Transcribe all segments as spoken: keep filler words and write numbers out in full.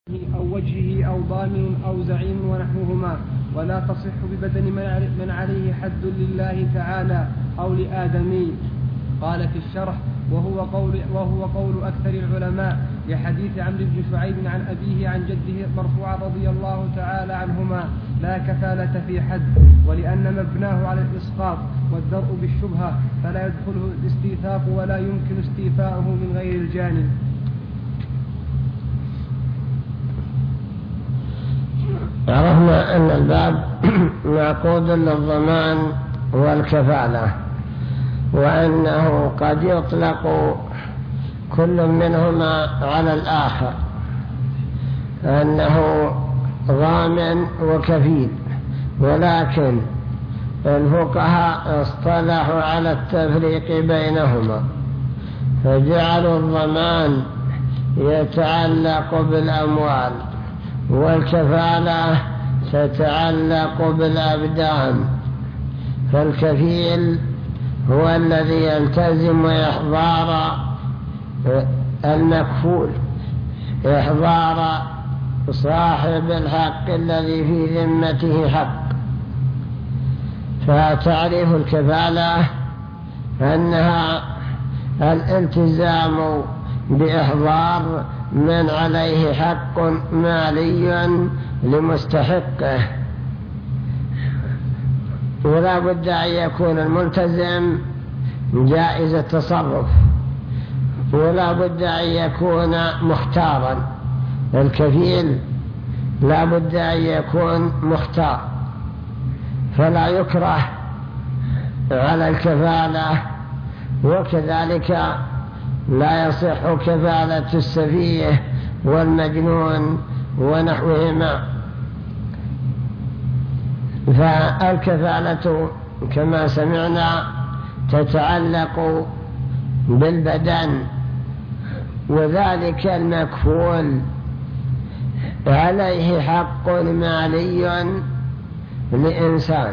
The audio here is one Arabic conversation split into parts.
أو وجهه أو ضامن أو زعيم ونحوهما، ولا تصح ببدن من عليه حد لله تعالى أو لآدمي. قال في الشرح: وهو قول, وهو قول أكثر العلماء لحديث عمرو بن شعيب عن أبيه عن جده مرفوعا رضي الله تعالى عنهما: لا كفالة في حد، ولأن مبناه على الإسقاط والدرء بالشبهة فلا يدخله الاستيثاق ولا يمكن استيفاؤه من غير الجانب. عرفنا أن الباب معقود للضمان والكفالة، وأنه قد يطلق كل منهما على الآخر، أنه ضامن وكفيل، ولكن الفقهاء اصطلحوا على التفريق بينهما، فجعلوا الضمان يتعلق بالأموال، والكفالة تتعلق بالأبدان. فالكفيل هو الذي يلتزم إحضار المكفول، إحضار صاحب الحق الذي في ذمته حق. فتعريف الكفالة أنها الالتزام بإحضار من عليه حق مالي لمستحقه، ولا بد أن يكون الملتزم جائز التصرف، ولا بد أن يكون مختارا. الكفيل لا بد أن يكون مختار، فلا يكره على الكفالة، وكذلك لا يصح كفالة السفيه والمجنون ونحوهما. فالكفالة كما سمعنا تتعلق بالبدن، وذلك المكفول عليه حق مالي لإنسان،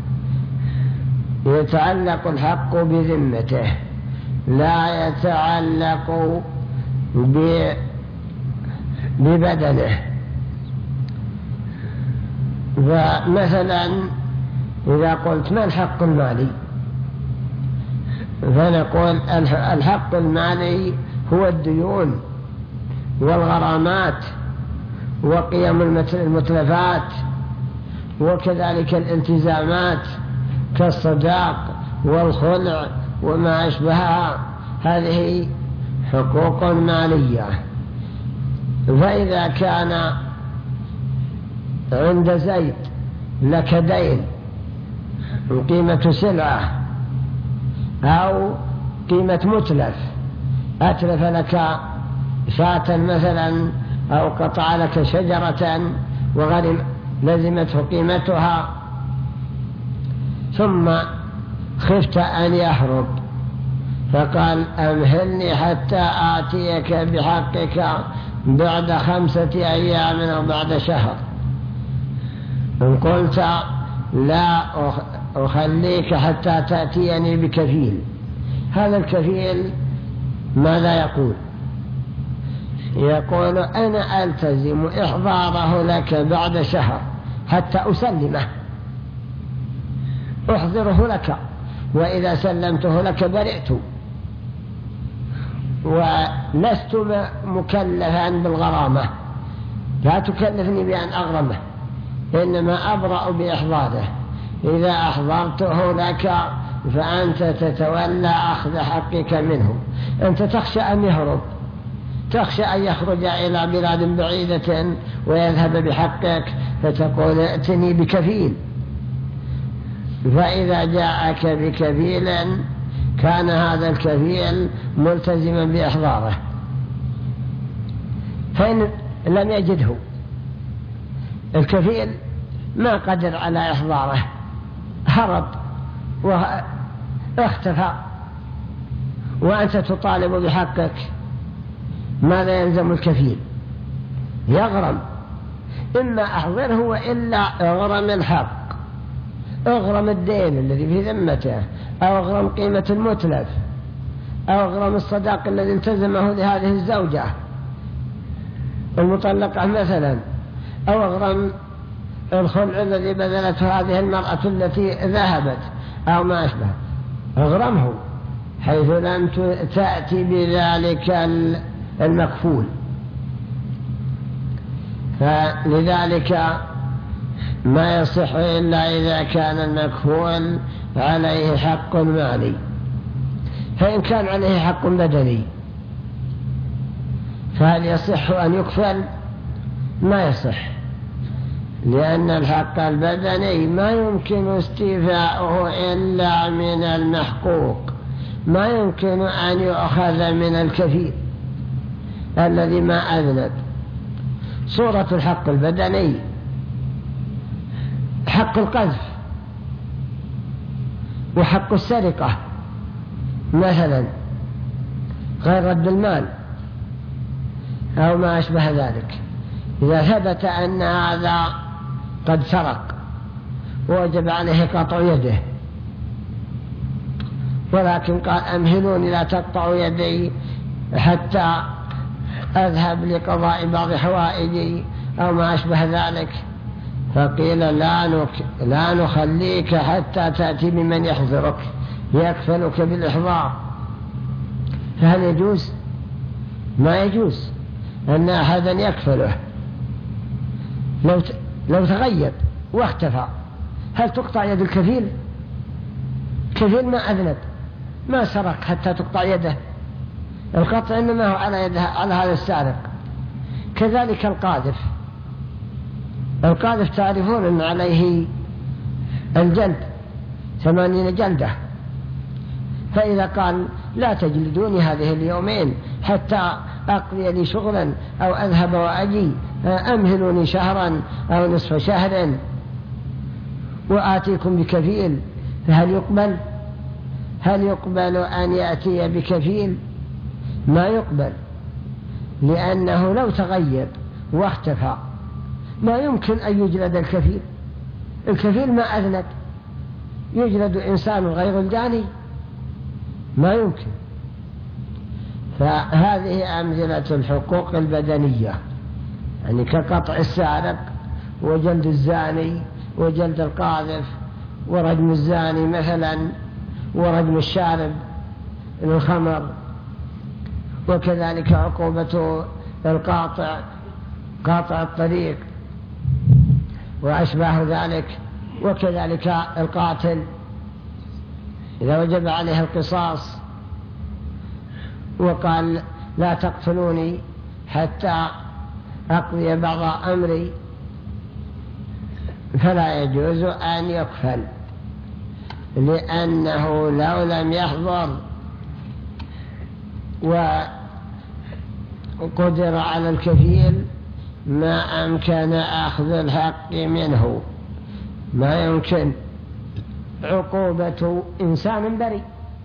يتعلق الحق بذمته، لا يتعلق ببدنه. فمثلا إذا قلت ما الحق المالي، فنقول الحق المالي هو الديون والغرامات وقيم المتلفات، وكذلك الالتزامات كالصداق والخلع وما أشبهها، هذه حقوق مالية. فإذا كان عند زيد لك دين قيمة سلعة أو قيمة متلف، أتلف لك شاة مثلا أو قطع لك شجرة وغرم لزمته قيمتها، ثم خفت أن يهرب فقال أمهلني حتى آتيك بحقك بعد خمسة أيام أو بعد شهر، إن قلت لا أخليك حتى تأتيني بكفيل، هذا الكفيل ماذا يقول؟ يقول أنا ألتزم إحضاره لك بعد شهر حتى أسلمه، أحضره لك، وإذا سلمته لك برئت، ولست مكلفا بالغرامة، لا تكلفني بأن أغرمه، إنما أبرأ بإحضاره. إذا أحضرته لك فأنت تتولى أخذ حقك منه. أنت تخشى أن يهرب، تخشى أن يخرج إلى بلاد بعيدة ويذهب بحقك، فتقول ائتني بكفيل. فإذا جاءك بكفيل كان هذا الكفيل ملتزما بإحضاره، فإن لم يجده الكفيل ما قدر على إحضاره، هرب واختفى، وأنت تطالب بحقك، ماذا يلزم الكفيل؟ يغرم، إما أحضره وإلا أغرم الحق، أغرم الدين الذي في ذمته، أو أغرم قيمة المتلف، أو أغرم الصداق الذي التزمه لهذه الزوجة. المطلقة مثلا، أو اغرم الخلع الذي بذلته هذه المرأة التي ذهبت أو ما أشبه، اغرمه حيث لم تأتي بذلك المكفول. فلذلك ما يصح إلا إذا كان المكفول عليه حق مالي. فإن كان عليه حق بدني فهل يصح أن يكفل؟ ما يصح، لأن الحق البدني ما يمكن استيفاؤه إلا من المحقوق، ما يمكن أن يؤخذ من الكفيل الذي ما أذنب. صورة الحق البدني حق القذف وحق السرقة مثلا، غير رد المال أو ما أشبه ذلك. إذا ثبت أن هذا قد سرق وجب عليه قطع يده، ولكن قال أمهلوني لا تقطعوا يدي حتى أذهب لقضاء بعض حوائجي أو ما أشبه ذلك، فقيل لا, نك لا نخليك حتى تأتي بمن يحضرك يكفلك بالإحضار. فهل يجوز؟ ما يجوز أن أحدا يكفله. لو لو تغيب واختفى هل تقطع يد الكفيل؟ الكفيل ما أذنب، ما سرق حتى تقطع يده، القطع إنما هو على يده على هذا السارق. كذلك القاذف، القاذف تعرفون أن عليه الجلد ثمانين جلدة، فإذا قال لا تجلدوني هذه اليومين حتى أقضي لي شغلا أو أذهب وأجي، أمهلوني شهرا أو نصف شهر وآتيكم بكفيل، فهل يقبل؟ هل يقبل أن يأتي بكفيل؟ ما يقبل، لأنه لو تغيب واختفى ما يمكن أن يجلد الكفيل. الكفيل ما أذنب، يجلد إنسان غير الجاني؟ ما يمكن. فهذه أمثلة الحقوق البدنية، يعني كقطع السارق وجلد الزاني وجلد القاذف ورجم الزاني مثلا ورجم الشارب للخمر، وكذلك عقوبة القاطع قاطع الطريق وأشباه ذلك، وكذلك القاتل إذا وجب عليه القصاص وقال لا تقتلوني حتى أقضي بعض أمري، فلا يجوز أن يكفل، لأنه لو لم يحضر وقدر على الكفيل ما أمكن أخذ الحق منه، ما يمكن عقوبة إنسان بريء،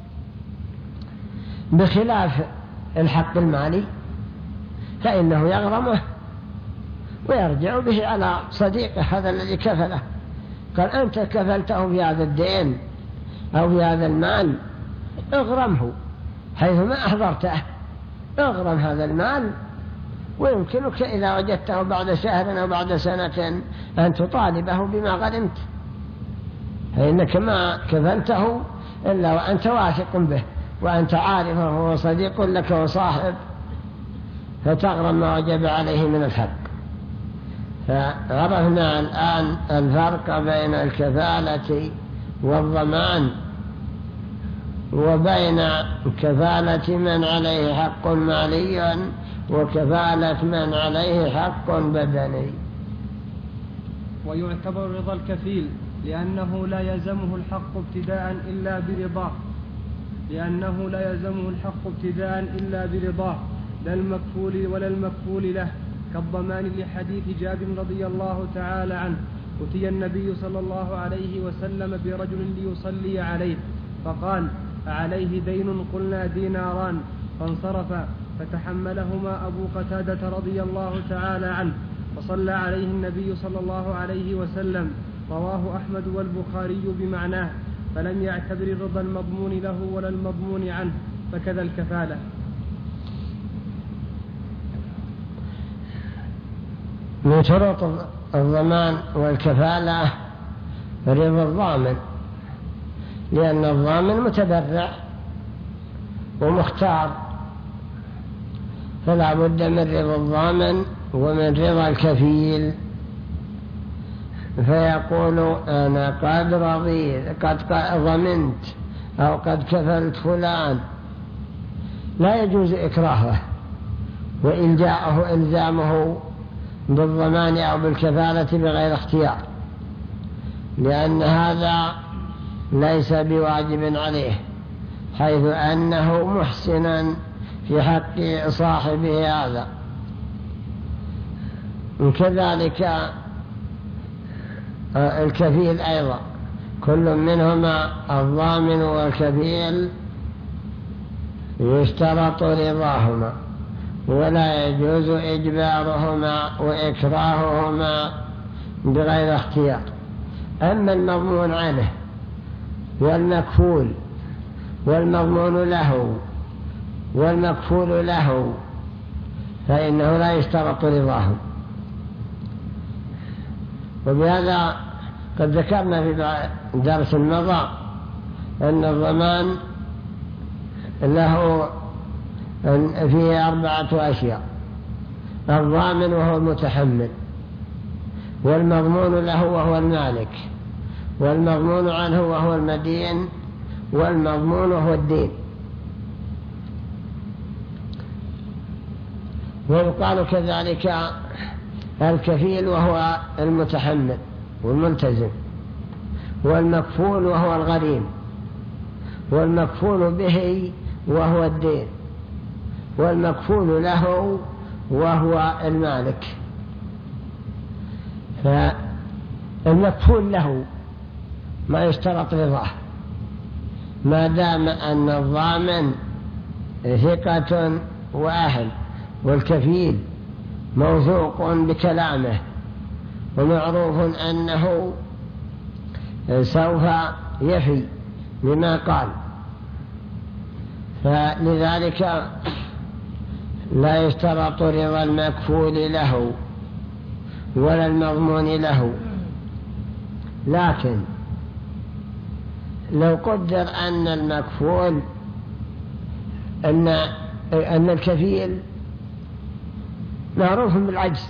بخلاف الحق المالي فإنه يغرمه ويرجع به على صديقه هذا الذي كفله. قال أنت كفلته في هذا الدين أو في هذا المال، اغرمه حيث ما أحضرته، اغرم هذا المال، ويمكنك إذا وجدته بعد شهر أو بعد سنة أن تطالبه بما غرمت، فإنك ما كفلته إلا وأنت واثق به وأنت عارفه هو صديق لك وصاحب، فتغرم ما وجب عليه من الحق. فعرفنا الآن الفرق بين الكفالة والضمان وبين كفالة من عليه حق مالي وكفالة من عليه حق بدني. ويعتبر رضا الكفيل لأنه لا يلزمه الحق ابتداء إلا برضاه لأنه لا يلزمه الحق ابتداء إلا برضاه لا المكفول ولا المكفول له، كالضمان لحديث جابر رضي الله تعالى عنه: أتي النبي صلى الله عليه وسلم برجل ليصلي عليه فقال: أعليه دين؟ قلنا: ديناران. فانصرف فتحملهما أبو قتادة رضي الله تعالى عنه فصلى عليه النبي صلى الله عليه وسلم. رواه أحمد والبخاري بمعناه، فلم يعتبر الرضا المضمون له ولا المضمون عنه، فكذا الكفالة. من شروط الضمان والكفالة رضا الضامن، لأن الضامن متبرع ومختار، فلا بد من رضا الضامن ومن رضا الكفيل. فيقول أنا قد رضيت، قد ضمنت، أو قد كفلت فلان، لا يجوز إكراهه وإلجاءه إلزامه بالضمان أو بالكفالة بغير اختيار، لأن هذا ليس بواجب عليه، حيث أنه محسنا في حق صاحبه هذا. كذلك الكفيل أيضا، كل منهما الضامن والكفيل يشترط رضاهما، ولا يجوز إجبارهما وإكراههما بغير اختيار. أما المضمون عنه والمكفول والمضمون له والمكفول له فإنه لا يشترط رضاهم. وبهذا قد ذكرنا في درس مضى أن الضمان له فيه أربعة أشياء: الضامن وهو المتحمل، والمضمون له وهو المالك، والمضمون عنه وهو المدين، والمضمون وهو الدين. ويقال كذلك الكفيل وهو المتحمل والملتزم، والمكفول وهو الغريم، والمكفول به وهو الدين، والمكفول له وهو المالك. فالمكفول له ما يشترط رضاه ما دام أن الضامن ثقة وأهل، والكفيل موثوق بكلامه ومعروف أنه سوف يفي لما قال، فلذلك لا يشترط رضا المكفول له ولا المضمون له. لكن لو قدر أن المكفول أن, أن الكفيل معروف بالعجز،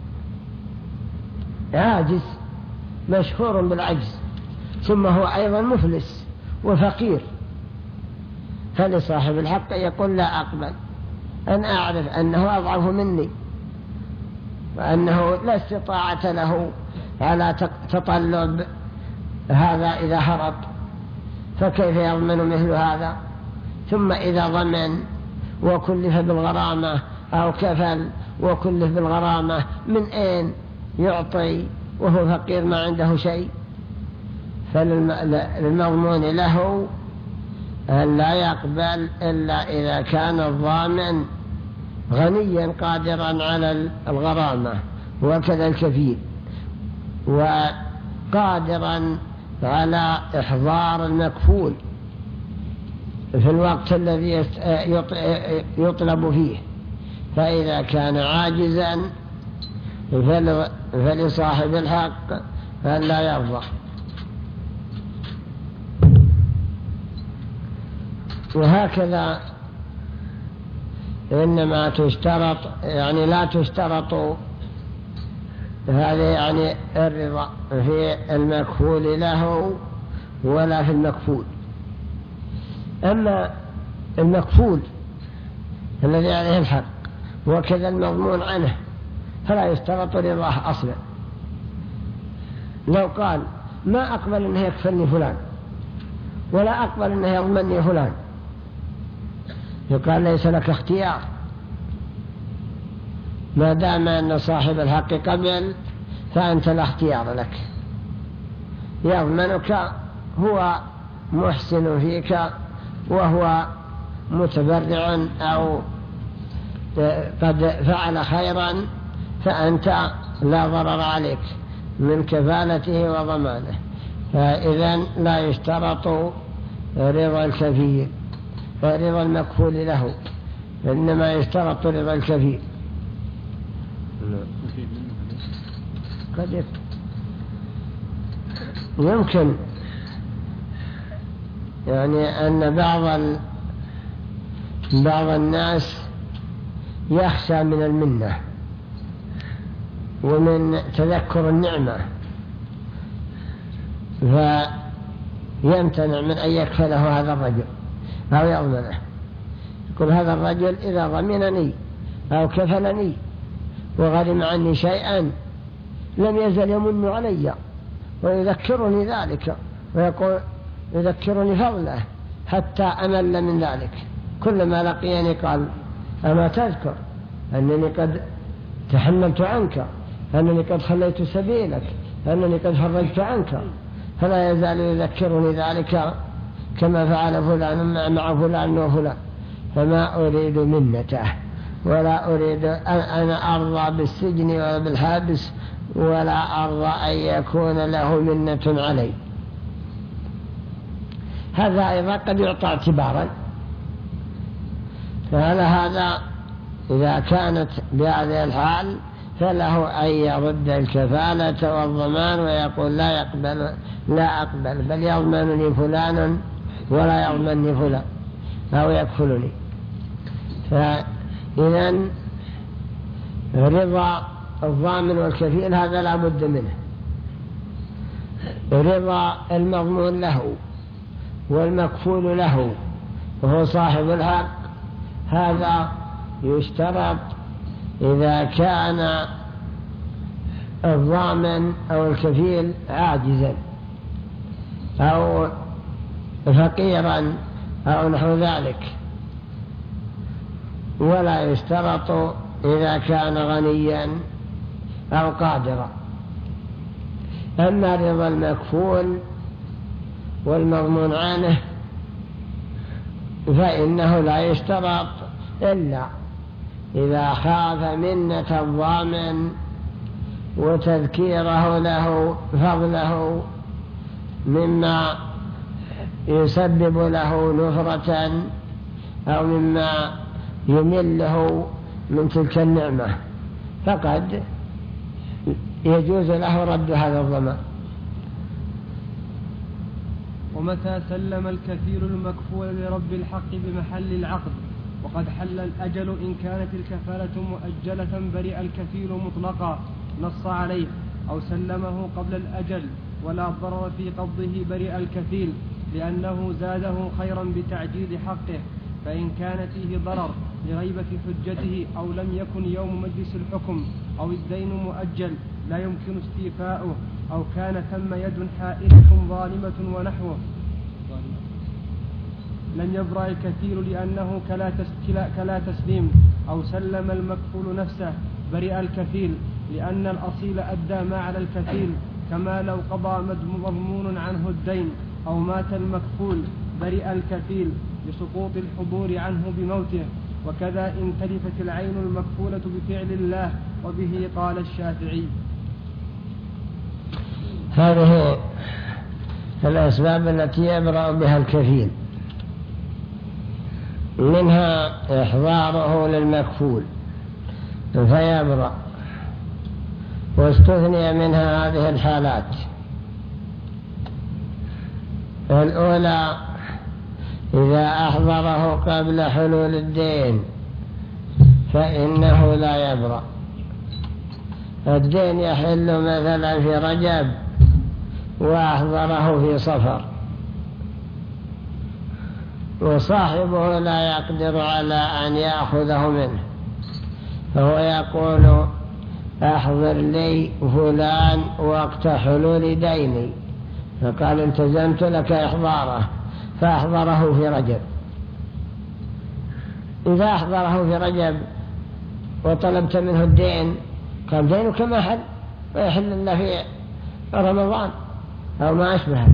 عاجز مشهور بالعجز، ثم هو أيضا مفلس وفقير، فلصاحب الحق يقول لا أقبل، أنا أعرف أنه أضعف مني وأنه لا استطاعة له على تطلب هذا إذا هرب، فكيف يضمن مثل هذا؟ ثم إذا ضمن وكلف بالغرامة أو كفل وكلف بالغرامة، من أين يعطي وهو فقير ما عنده شيء؟ فالمضمون له أن لا يقبل إلا إذا كان الضامن غنيا قادرا على الغرامة، وكذا الكفيل، وقادرا على إحضار المكفول في الوقت الذي يطلب فيه. فإذا كان عاجزا فلصاحب الحق أن لا يرضى. وهكذا إنما تشترط، يعني لا تشترط هذه يعني الرضا في المكفول له ولا في المكفول. أما المكفول الذي عليه الحق وكذا المضمون عنه فلا يشترط رضاه أصلا. لو قال ما أقبل أنه يكفلني فلان ولا أقبل أنه يضمني فلان، يقال ليس لك اختيار، ما دام أن صاحب الحق قبل فأنت لا اختيار لك، يضمنك، هو محسن فيك وهو متبرع أو قد فعل خيرا، فأنت لا ضرر عليك من كفالته وضمانه. فإذن لا يشترط رضا الكفيل رضا المكفول له، إنما يشترط رضا الكفيل. قد يمكن يعني أن بعض ال... بعض الناس يخشى من المنة ومن تذكر النعمة فيمتنع من أن يكفله هذا الرجل أو يضمنه، يقول هذا الرجل إذا ضمنني أو كفلني وغرم عني شيئا لم يزل يمن علي ويذكرني ذلك ويقول يذكرني فضله حتى أمل من ذلك. كلما لقيني قال أما تذكر أنني قد تحملت عنك، أنني قد خليت سبيلك، أنني قد فرجت عنك، فلا يزال يذكرني ذلك كما فعل فلان مع فلان وفلان. فما أريد منته ولا أريد أن أنا أرضى بالسجن ولا بالحابس ولا أرضى أن يكون له منة علي. هذا أيضا قد يعطى اعتبارا، فعلى هذا إذا كانت بهذه الحال فله أن يرد الكفالة والضمان ويقول لا يقبل لا أقبل بل يضمنني فلان ولا يضمنني فلان أو يكفلني. فإذن رضا الضامن والكفيل هذا لا بد منه. رضا المضمون له والمكفول له وهو صاحب الحق هذا يشترط إذا كان الضامن أو الكفيل عاجزا أو فقيرا أو نحو ذلك، ولا يشترط إذا كان غنيا أو قادرا. أما رضا المكفول والمضمون عنه فإنه لا يشترط إلا إذا خاف منة الضامن وتذكيره له فضله مما يسبب له نفرة أو مما يمله من تلك النعمة، فقد يجوز له رد هذا الضمان. ومتى سلم الكفيل المكفول لرب الحق بمحل العقد وقد حل الأجل إن كانت الكفالة مؤجلة برئ الكفيل مطلقا نص عليه، أو سلمه قبل الأجل ولا ضرر في قبضه برئ الكفيل لأنه زاده خيرا بتعجيل حقه. فإن كان فيه ضرر لغيبة حجته أو لم يكن يوم مجلس الحكم أو الدين مؤجل لا يمكن استيفاؤه أو كان ثم يد حائلة ظالمة ونحوه لم يبرأ الكفيل لأنه كلا, كلا تسليم، أو سلم المكفول نفسه برئ الكفيل لأن الأصيل أدى ما على الكفيل، كما لو قضى مضمون عنه الدين أو مات المكفول برئ الكفيل لسقوط الحضور عنه بموته. وكذا إن تلفت العين المكفولة بفعل الله، وبه قال الشافعي. هذه الأسباب التي يبرأ بها الكفيل، منها إحضاره للمكفول فيبرأ، واستثني منها هذه الحالات. الأولى إذا أحضره قبل حلول الدين فإنه لا يبرأ. الدين يحل مثلا في رجب وأحضره في صفر وصاحبه لا يقدر على أن يأخذه منه، فهو يقول أحضر لي فلان وقت حلول ديني، فقال التزمت لك إحضاره فأحضره في رجب. إذا أحضره في رجب وطلبت منه الدين قال دينك ما حل ويحل الله في رمضان أو ما أشبه،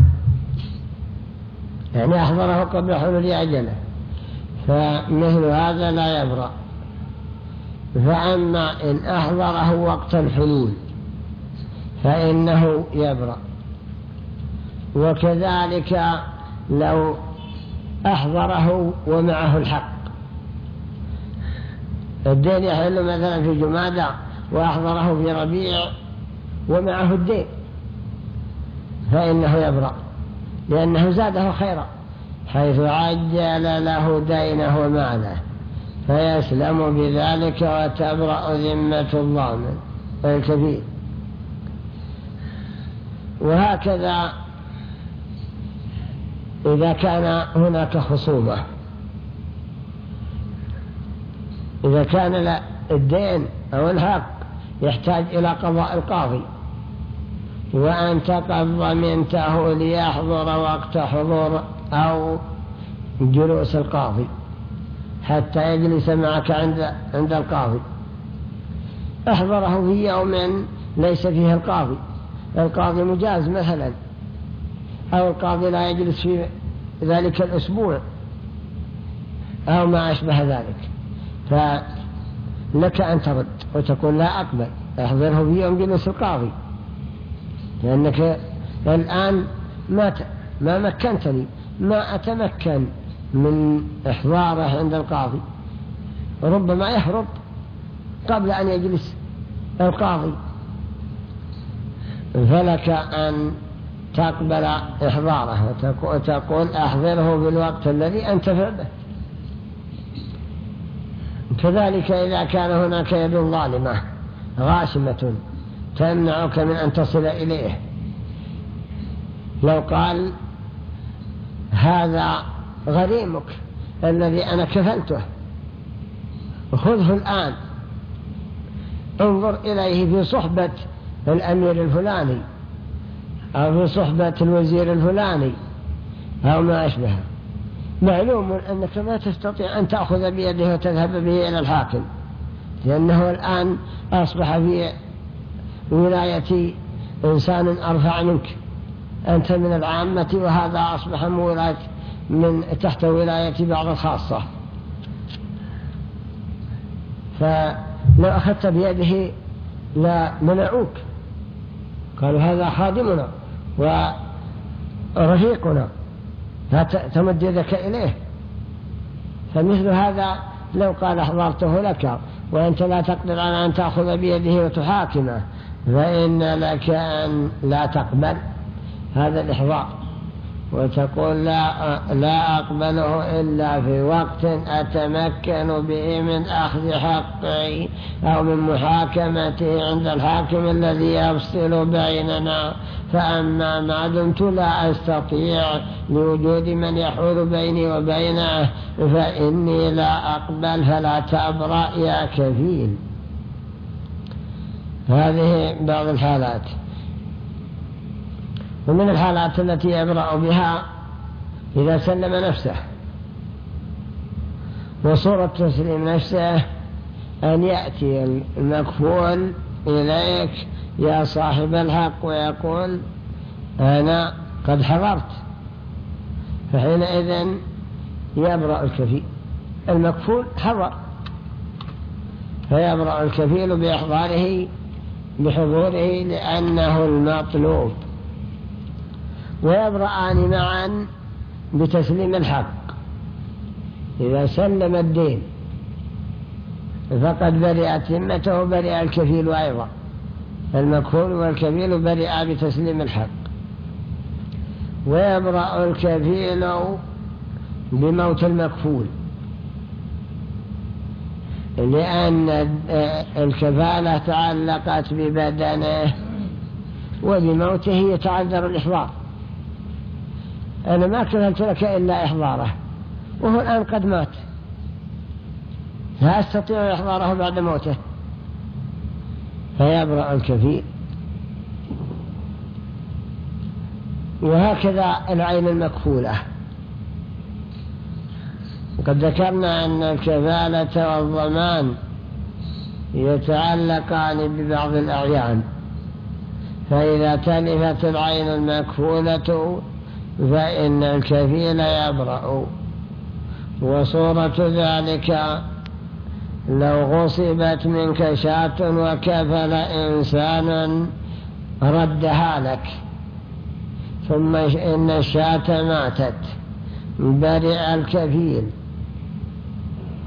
يعني أحضره قبل حلول أجله، فمثل هذا لا يبرأ. فأما إن أحضره وقت الحلول فإنه يبرأ. وكذلك لو أحضره ومعه الحق، الدين يحل مثلا في جمادى وأحضره في ربيع ومعه الدين فإنه يبرأ، لأنه زاده خيرا حيث عجل له دينه وماله، فيسلم بذلك وتبرأ ذمة الضامن الكفيل. وهكذا إذا كان هناك خصومة، إذا كان الدين أو الحق يحتاج إلى قضاء القاضي وأنت قد ضمنته ليحضر وقت حضور أو جلوس القاضي حتى يجلس معك عند عند القاضي، احضره في يوم ليس فيه القاضي، القاضي مجاز مثلا، أو القاضي لا يجلس في ذلك الأسبوع أو ما أشبه ذلك، فلك أن ترد وتقول لا أقبل، احضره في يوم جلوس القاضي، لأنك الآن ما ما مكنتني، ما أتمكن من إحضاره عند القاضي، ربما يهرب قبل أن يجلس القاضي، فلك أن تقبل إحضاره وتقول أحضره بالوقت الذي أنتفع به. كذلك إذا كان هناك يد ظالمة غاشمة تمنعك من أن تصل إليه، لو قال هذا غريمك الذي أنا كفلته خذه الآن، انظر إليه في صحبة الأمير الفلاني أو في صحبة الوزير الفلاني أو ما أشبه، معلوم أنك ما تستطيع أن تأخذ بيده وتذهب به إلى الحاكم، لأنه الآن أصبح في ولاية إنسان أرفع منك، أنت من العامة وهذا أصبح من, من تحت ولاية بعض الخاصة، فلو أخذت بيده لا منعوك، قالوا هذا خادمنا ورفيقنا لا تمد يدك إليه. فمثل هذا لو قال أحضرته لك وأنت لا تقدر على أن تأخذ بيده وتحاكمه، فإن لك أن لا تقبل هذا الإحضار وتقول لا, لا أقبله إلا في وقت أتمكن به من أخذ حقي أو من محاكمته عند الحاكم الذي يفصل بيننا، فأما ما دمت لا أستطيع لوجود من يحول بيني وبينه فإني لا أقبل، فلا تبرأ يا كفيل. هذه بعض الحالات. ومن الحالات التي يبرأ بها إذا سلم نفسه، وصورة تسليم نفسه أن يأتي المكفول إليك يا صاحب الحق ويقول أنا قد حضرت، فحينئذ يبرأ الكفيل، المكفول حضر فيبرأ الكفيل بإحضاره بحضوره لأنه المطلوب، ويبرأان معا بتسليم الحق. إذا سلم الدين فقد برئت ذمته، برئ الكفيل أيضا، المكفول والكفيل برئا بتسليم الحق. ويبرأ الكفيل بموت المكفول، لأن الكفالة تعلقت ببدنه وبموته يتعذر الإحضار. أنا ما كفلت لك إلا إحضاره وهو الآن قد مات، لا أستطيع إحضاره بعد موته، فيبرأ الكفيل. وهكذا العين المكفولة، وقد ذكرنا أن الكفالة والضمان يتعلقان ببعض الأعيان، فإذا تلفت العين المكفولة فإن الكفيل يبرأ. وصورة ذلك لو غصبت منك شاة وكفل إنسان ردها لك، ثم إن الشاة ماتت، برئ الكفيل.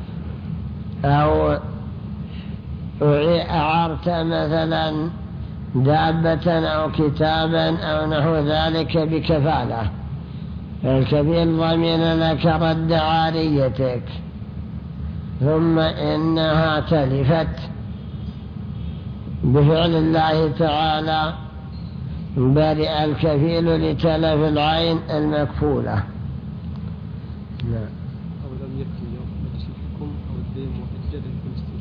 أو أعرت مثلا دابة أو كتابا أو نحو ذلك بكفالة، الكفيل ضمن لك رد عاريتك، ثم إنها تلفت بفعل الله تعالى، برئ الكفيل لتلف العين المكفولة. نعم. أو لم يكن يوم مجلسكم أو الدين مؤجل لكم.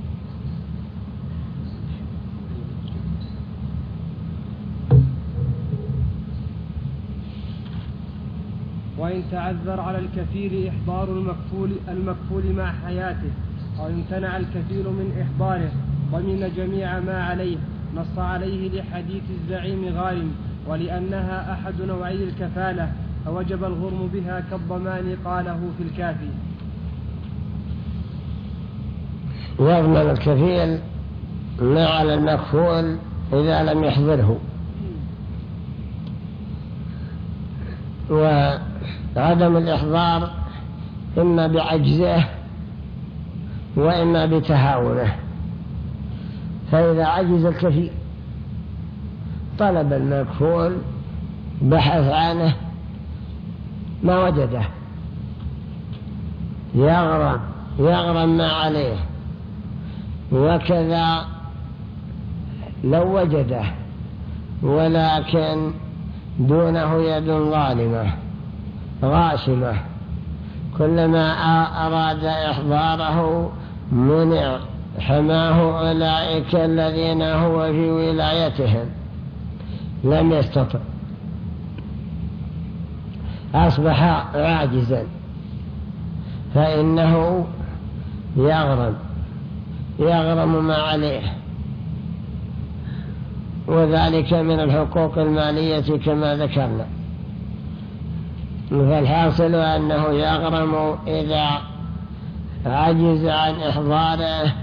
وإن تعذر على الكفيل إحضار المكفول, المكفول مع حياته، أو امتنع الكفيل من إحضاره ضمن جميع ما عليه، نص عليه لحديث الزعيم غارم، ولأنها أحد نوعي الكفالة فوجب الغرم بها كالضمان، قاله في الكافي. يضمن الكفيل ما على المكفول إذا لم يحضره، وعدم الإحضار إما بعجزه وإما بتهاونه. فإذا عجز الكفيل طلب المكفول، بحث عنه ما وجده، يغرم يغرم ما عليه. وكذا لو وجده ولكن دونه يد ظالمة غاشمة، كلما أراد إحضاره منع، حماه أولئك الذين هو في ولايتهم، لم يستطع، أصبح عاجزا، فإنه يغرم يغرم ما عليه، وذلك من الحقوق المالية كما ذكرنا. فالحاصل أنه يغرم إذا عجز عن إحضاره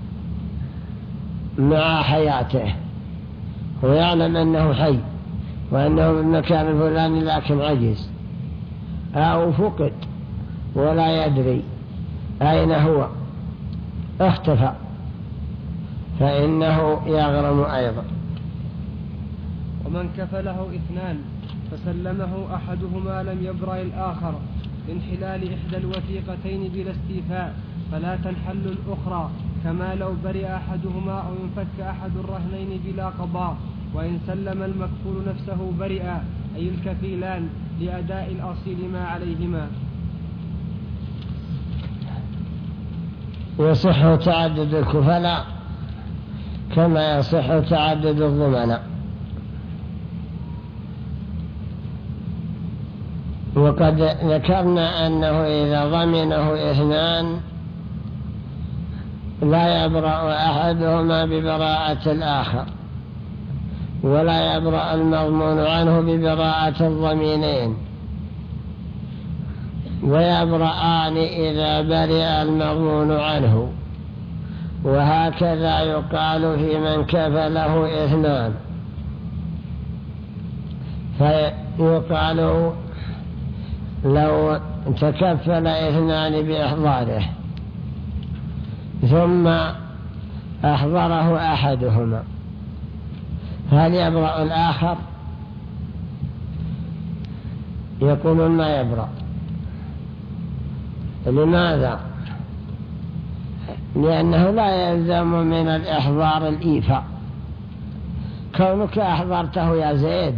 مع حياته، ويعلم أنه حي وأنه من مكان الفلاني لكن عجز، أو فقد ولا يدري أين هو، اختفى، فإنه يغرم أيضا. ومن كفله اثنان فسلمه أحدهما لم يبرأ الآخر من حلال إحدى الوثيقتين بلا استيفاء، فلا تنحل الأخرى، كما لو برئ أحدهما أو ينفك أحد الرهنين بلا قضاء. وإن سلم المكفول نفسه برئا، أي الكفيلان، لأداء الأصيل ما عليهما. يصح تعدد الكفلاء كما يصح تعدد الضمناء. وقد ذكرنا أنه إذا ضمنه اثنان لا يبرأ أحدهما ببراءة الآخر، ولا يبرأ المضمون عنه ببراءة الضمينين، ويبرآن إذا برئ المضمون عنه. وهكذا يقال في من كفله اثنان، فيقال لو تكفل اثنان بإحضاره ثم أحضره أحدهما، هل يبرأ الآخر؟ يقولون ما يبرأ. لماذا؟ لأنه لا يلزم من الإحضار الإيفاء. كونك أحضرته يا زيد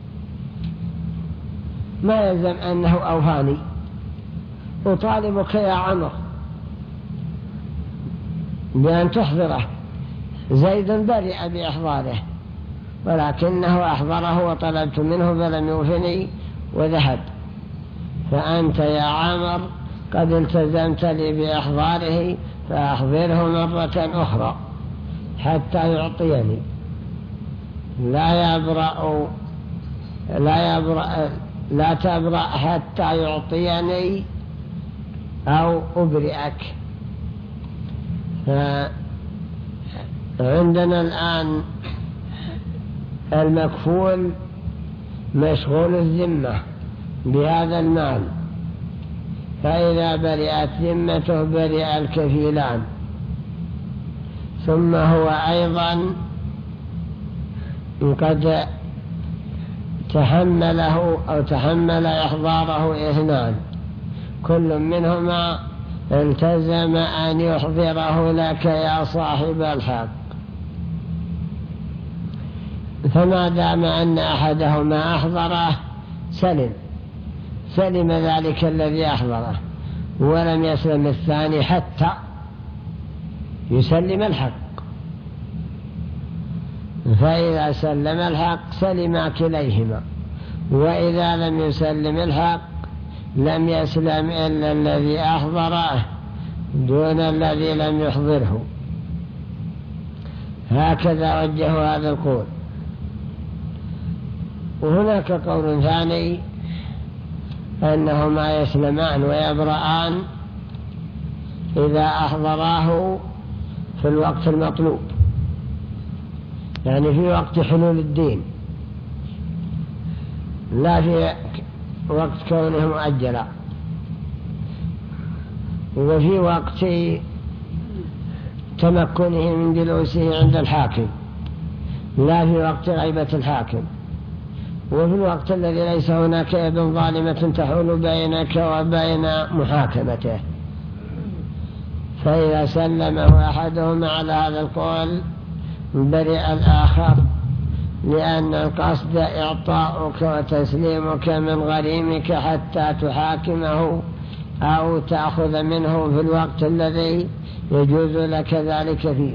ما يلزم أنه أوفاني، أطالبك يا عمر بأن تحضره. زيد برئ بإحضاره، ولكنه أحضره وطلبت منه فلم يوفني وذهب، فأنت يا عمر قد التزمت لي بإحضاره، فأحضره مرة أخرى حتى يعطيني. لا يبرأ لا يبرأ لا تبرأ حتى يعطيني أو أبرئك. عندنا الآن المكفول مشغول الذمة بهذا المال، فإذا برئت ذمته برئ الكفيلان، ثم هو أيضا قد تحمله أو تحمل إحضاره اثنان كل منهما التزم أن يحضره لك يا صاحب الحق، فما دام أن أحدهما أحضره سلم سلم ذلك الذي أحضره، ولم يسلم الثاني حتى يسلم الحق. فإذا سلم الحق سلم كليهما، وإذا لم يسلم الحق لم يسلم إلا الذي أحضره دون الذي لم يحضره. هكذا وجهوا هذا القول. وهناك قول ثاني أنهما يسلمان ويبرآن إذا أحضراه في الوقت المطلوب، يعني في وقت حلول الدين، لا في وقت كونه مؤجلا، وفي وقت تمكنه من جلوسه عند الحاكم، لا في وقت غيبة الحاكم، وفي الوقت الذي ليس هناك يد ظالمة تحول بينك وبين محاكمته. فإذا سلمه أحدهما على هذا القول برئ الآخر، لأن القصد إعطاؤك وتسليمك من غريمك حتى تحاكمه أو تأخذ منه في الوقت الذي يجوز لك ذلك فيه.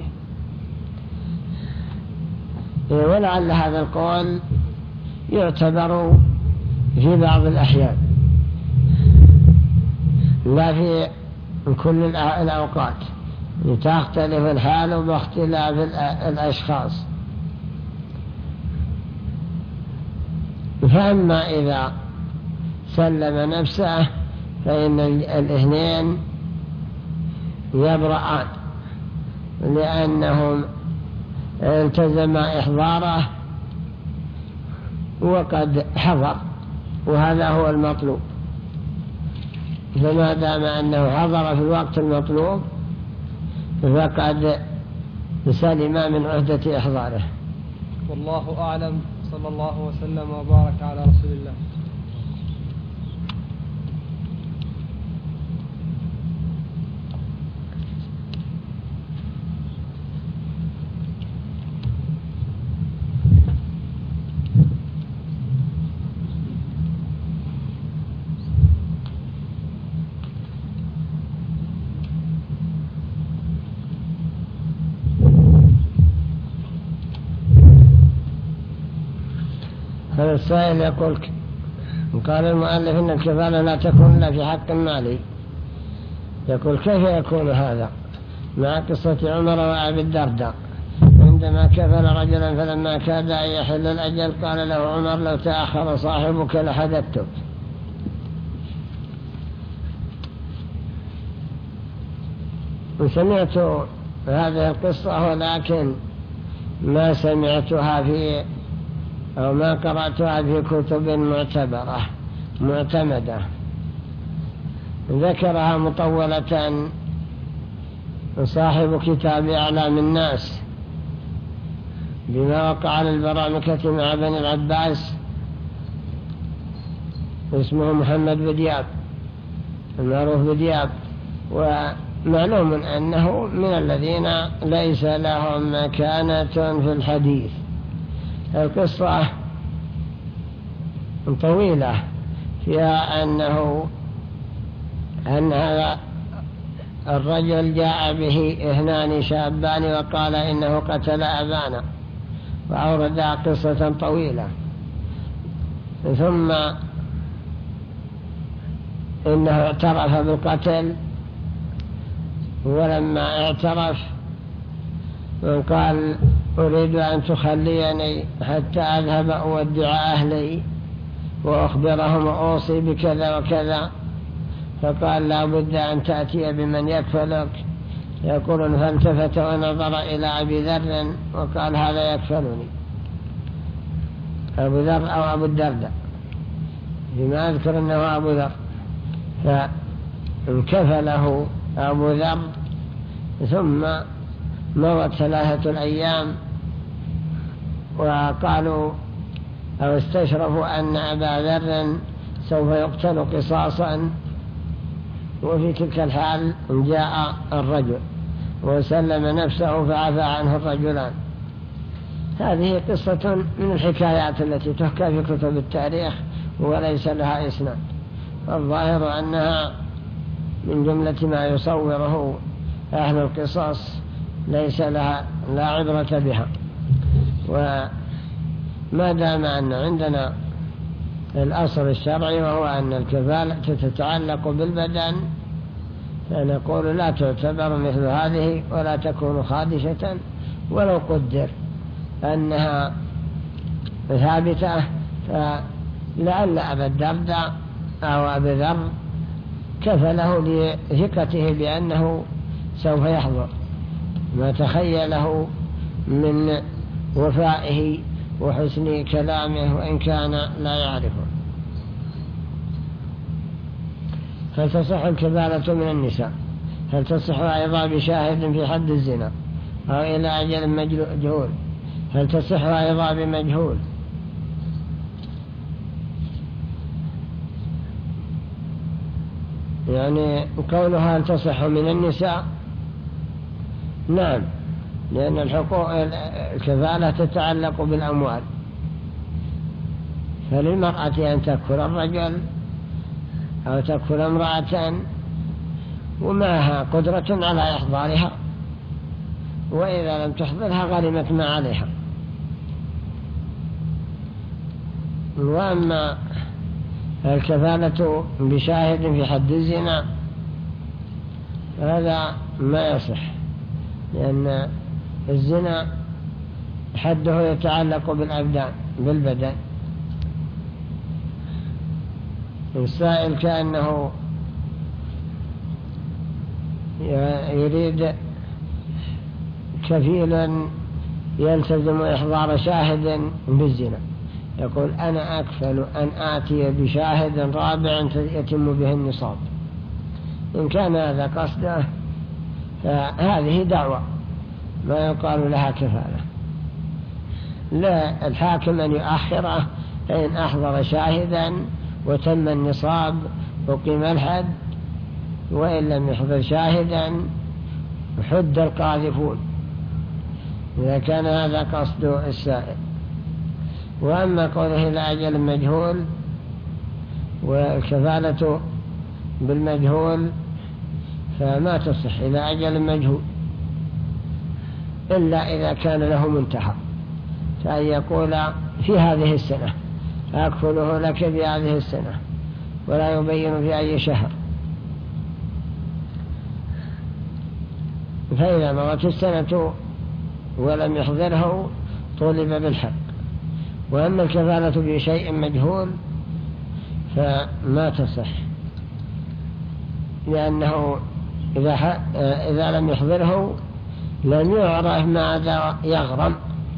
ولعل هذا القول يعتبر في بعض الأحيان، لا في كل الأوقات، تختلف الحال باختلاف الأشخاص. فأما إذا سلم نفسه فإن الاثنين يبرآن، لأنهم التزم إحضاره وقد حضر، وهذا هو المطلوب. فما دام أنه حضر في الوقت المطلوب فقد سلم من عهدة إحضاره. والله أعلم. صلى الله وسلم وبارك على رسول الله. هذا السائل يقول: قال المؤلف إن الكفالة لا تكون إلا في حق مالي. يقول: كيف يكون هذا مع قصة عمر وأبي الدرداء عندما كفل رجلا فلما كاد أن يحل الأجل قال له عمر: لو تأخر صاحبك لحدثتك. وسمعت هذه القصة ولكن ما سمعتها في أو ما قرأتها في كتب معتبرة معتمدة. ذكرها مطولة صاحب كتاب أعلام الناس بما وقع على البرامكة مع بني العباس، اسمه محمد بدياب المعروف بدياب، ومعلوم أنه من الذين ليس لهم مكانة في الحديث. القصة طويلة فيها أنه أن هذا الرجل جاء به اثنان شابان وقال إنه قتل أبانا، وأورد قصة طويلة. ثم إنه اعترف بالقتل، ولما اعترف قال: أريد أن تخليني حتى أذهب أودع أهلي وأخبرهم وأوصي بكذا وكذا. فقال: لا بد أن تأتي بمن يكفلك. يقولون: فالتفت ونظر إلى أبي ذر وقال: هذا يكفلني. أبو ذر أو أبو الدرداء، بما أذكر أنه أبو ذر. فانكفله أبو ذر، ثم مرت ثلاثة الأيام وقالوا أو استشرفوا أن أبا ذر سوف يقتل قصاصا، وفي تلك الحال جاء الرجل وسلم نفسه فعفى عنه الرجلان. هذه قصة من الحكايات التي تحكى في كتب التاريخ وليس لها إسناد، الظاهر أنها من جملة ما يصوره أهل القصص ليس لها لا عبرة بها. وما دام أن عندنا الأصل الشرعي وهو أن الكفالة تتعلق بالبدن، فنقول لا تعتبر مثل هذه ولا تكون خادشة، ولو قدر أنها ثابتة فلعل أبا الدرداء أو أبي ذر كفله لثقته بأنه سوف يحضر، ما تخيله من وفائه وحسن كلامه وإن كان لا يعرفه. هل تصح الكفالة من النساء؟ هل تصح أيضا بشاهد في حد الزنا أو إلى أجل مجهول؟ هل تصح أيضا بمجهول؟ يعني قولها هل تصح من النساء، نعم، لأن الحقوق الكفالة تتعلق بالأموال، فللمرأة أن تكفل الرجل أو تكفل امرأة ومعها قدرة على إحضارها، وإذا لم تحضرها غرمت ما عليها. وأما الكفالة بشاهد في حد الزنا هذا ما يصح، لأن الزنا حده يتعلق بالأبدان بالبدن. السائل كأنه يريد كفيلا يلتزم إحضار شاهد بالزنا، يقول أنا أكفل أن آتي بشاهد رابع يتم به النصاب. إن كان هذا قصده فهذه دعوة ما يقال لها كفالة. لا، الحاكم أن يؤخره، فإن أحضر شاهدا وتم النصاب وقيم الحد، وإن لم يحضر شاهدا حد القاذفون، إذا كان هذا قصد السائل. وأما قوله إلى أجل مجهول والكفالة بالمجهول فما تصح إلى أجل مجهول إلا إذا كان له منتهى، فأن يقول في هذه السنة أكفله لك في هذه السنة، ولا يبين في أي شهر. فإذا مرت السنة ولم يحضره طولب بالحق. وأما الكفالة بشيء مجهول فما تصح، لأنه إذا, إذا لم يحضره لم يعرف ماذا يغرم،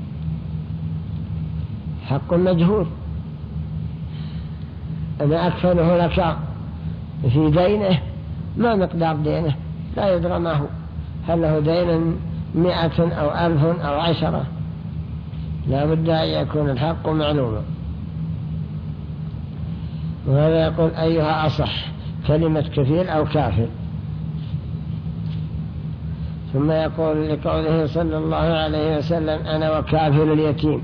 حق مجهول. أنا أكفله لك في دينه، ما مقدار دينه؟ لا يدرى ما هو، هل له دين مئة أو ألف أو عشرة؟ لا بد أن يكون الحق معلوما. وهذا يقول أيها أصح، كلمة كفيل أو كافل؟ ثم يقول لقوله صلى الله عليه وسلم أنا وكافل اليتيم،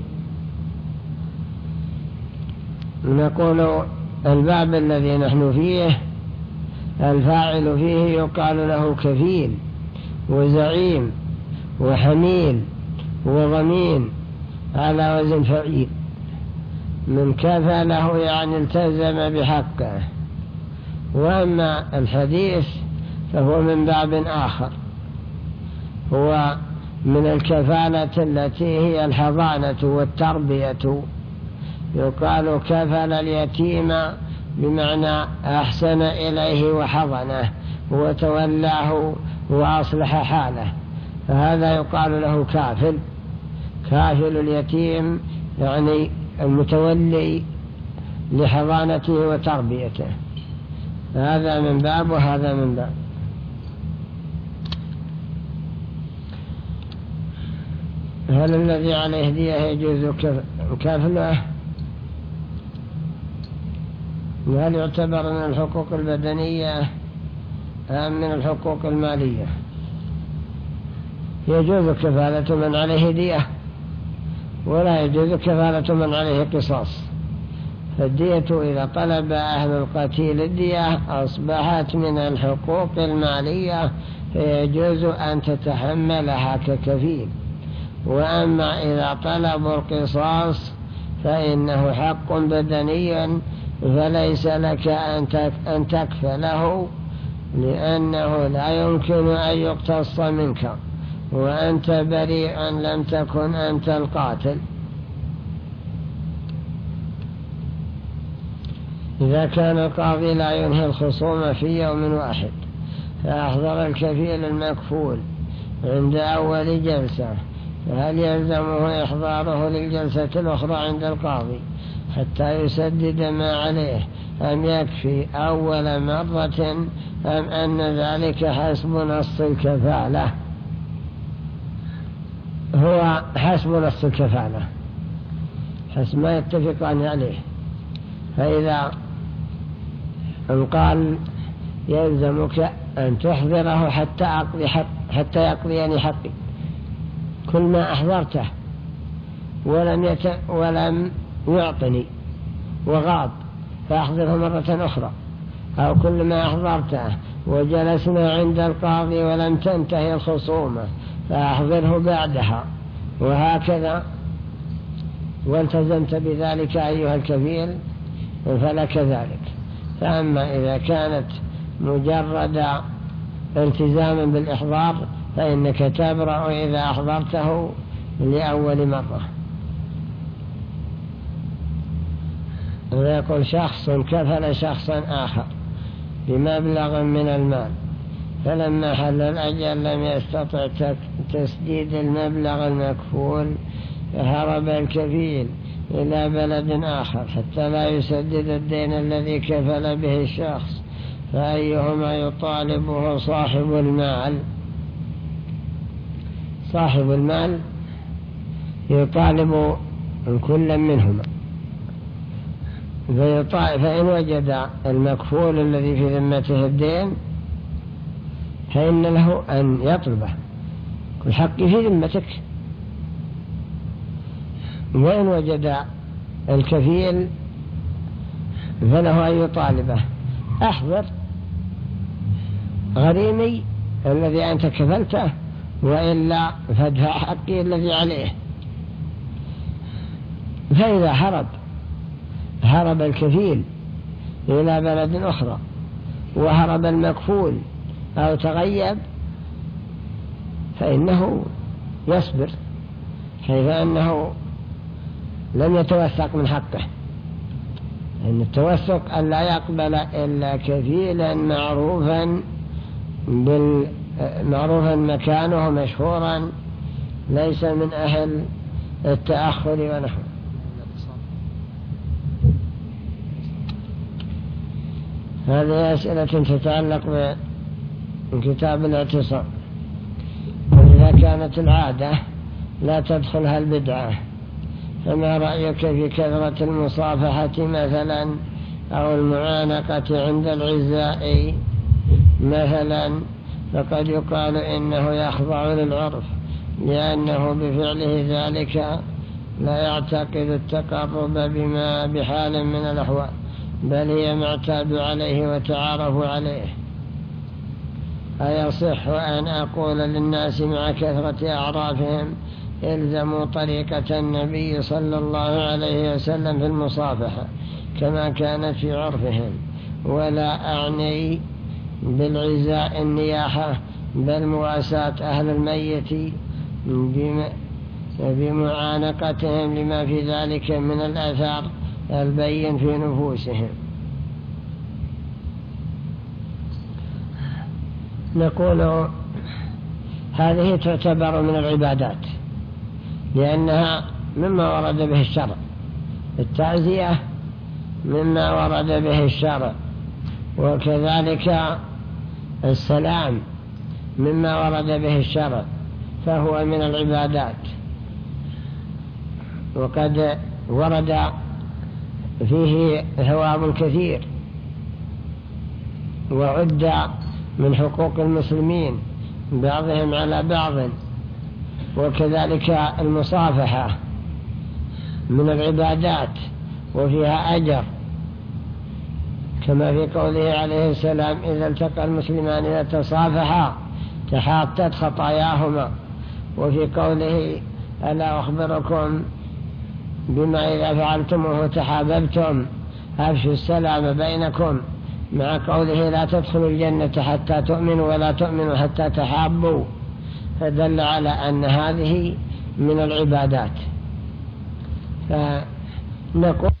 نقول الباب الذي نحن فيه الفاعل فيه يقال له كفيل وزعيم وحميل وضمين على وزن فعيل. من كفله يعني التزم بحقه. وأما الحديث فهو من باب آخر، هو من الكفالة التي هي الحضانة والتربية. يقال كفل اليتيم بمعنى أحسن إليه وحضنه وتولاه وأصلح حاله، فهذا يقال له كافل. كافل اليتيم يعني المتولي لحضانته وتربيته، هذا من باب وهذا من باب. هل الذي عليه دية يجوز كفله؟ هل يعتبر من الحقوق البدنية أم من الحقوق المالية؟ يجوز كفالة من عليه دية ولا يجوز كفالة من عليه قصاص. فالدية إذا طلب أهل القتيل الدية أصبحت من الحقوق المالية، فيجوز أن تتحملها ككفيل. وأما إذا طلبوا القصاص فإنه حق بدني، فليس لك أن تكفله، لأنه لا يمكن أن يقتص منك وأنت بريء لم تكن أنت القاتل. إذا كان القاضي لا ينهي الخصومة في يوم واحد فأحضر الكفيل المكفول عند أول جلسة، فهل يلزمه إحضاره للجلسة الأخرى عند القاضي حتى يسدد ما عليه، أم يكفي أول مرة، أم أن ذلك حسب نص الكفالة؟ هو حسب نص الكفالة، حسب ما يتفقان عليه. فإذا قال يلزمك أن تحضره حتى أقضي حق حتى يقضيني حقي، كل ما أحضرته ولم يت... ولم يعطني وغاب فأحضره مرة أخرى، أو كل ما أحضرته وجلسنا عند القاضي ولم تنتهي الخصومة فأحضره بعدها، وهكذا. والتزمت بذلك أيها الكفيل فلك ذلك. فأما إذا كانت مجرد التزاما بالإحضار فإنك تبرأ إذا أحضرته لأول مرة. ويقول شخص كفل شخصا آخر بمبلغ من المال، فلما حل الأجل لم يستطع تسديد المبلغ المكفول فهرب الكفيل إلى بلد آخر حتى لا يسدد الدين الذي كفل به الشخص، فأيهما يطالبه صاحب المال؟ صاحب المال يطالب كل منهما، فإن وجد المكفول الذي في ذمته الدين فإن له أن يطلبه، كل حق في ذمتك. وإن وجد الكفيل فله أن يطالبه، أحضر غريمي الذي أنت كفلته وإلا فادفع حقي الذي عليه. فإذا هرب هرب الكفيل إلى بلد أخرى وهرب المكفول أو تغيب فإنه يصبر، حيث أنه لم يتوثق من حقه. إن التوثق أن لا يقبل إلا كفيلا معروفا معروفا مكانه مشهورا ليس من أهل التأخر ونحو. هذه أسئلة تتعلق بكتاب الاعتصام. وإذا كانت العادة لا تدخلها البدعة، فما رأيك في كثرة المصافحة مثلا أو المعانقة عند العزاء مثلا؟ فقد يقال إنه يخضع للعرف لأنه بفعله ذلك لا يعتقد التقرب بما بحال من الأحوال، بل هي معتاد عليه وتعارف عليه. أيصح أن أقول للناس مع كثرة أعرافهم الزموا طريقة النبي صلى الله عليه وسلم في المصافحة كما كانت في عرفهم، ولا أعني بالعزاء النياحة بل مواساة أهل الميت بمعانقتهم لما في ذلك من الأثار البين في نفوسهم؟ نقول هذه تعتبر من العبادات لأنها مما ورد به الشرع، التعزية مما ورد به الشرع، وكذلك السلام مما ورد به الشرع، فهو من العبادات. وقد ورد فيه ثواب كثير، وعد من حقوق المسلمين بعضهم على بعض، وكذلك المصافحة من العبادات وفيها أجر، كما في قوله عليه السلام: إذا التقى المسلمان إذا تصافحا تحاطت خطاياهما. وفي قوله: ألا أخبركم بما إذا فعلتموه تحاببتم، أفشوا السلام بينكم، مع قوله: لا تدخلوا الجنة حتى تؤمنوا ولا تؤمنوا حتى تحابوا، فدل على أن هذه من العبادات. فنقول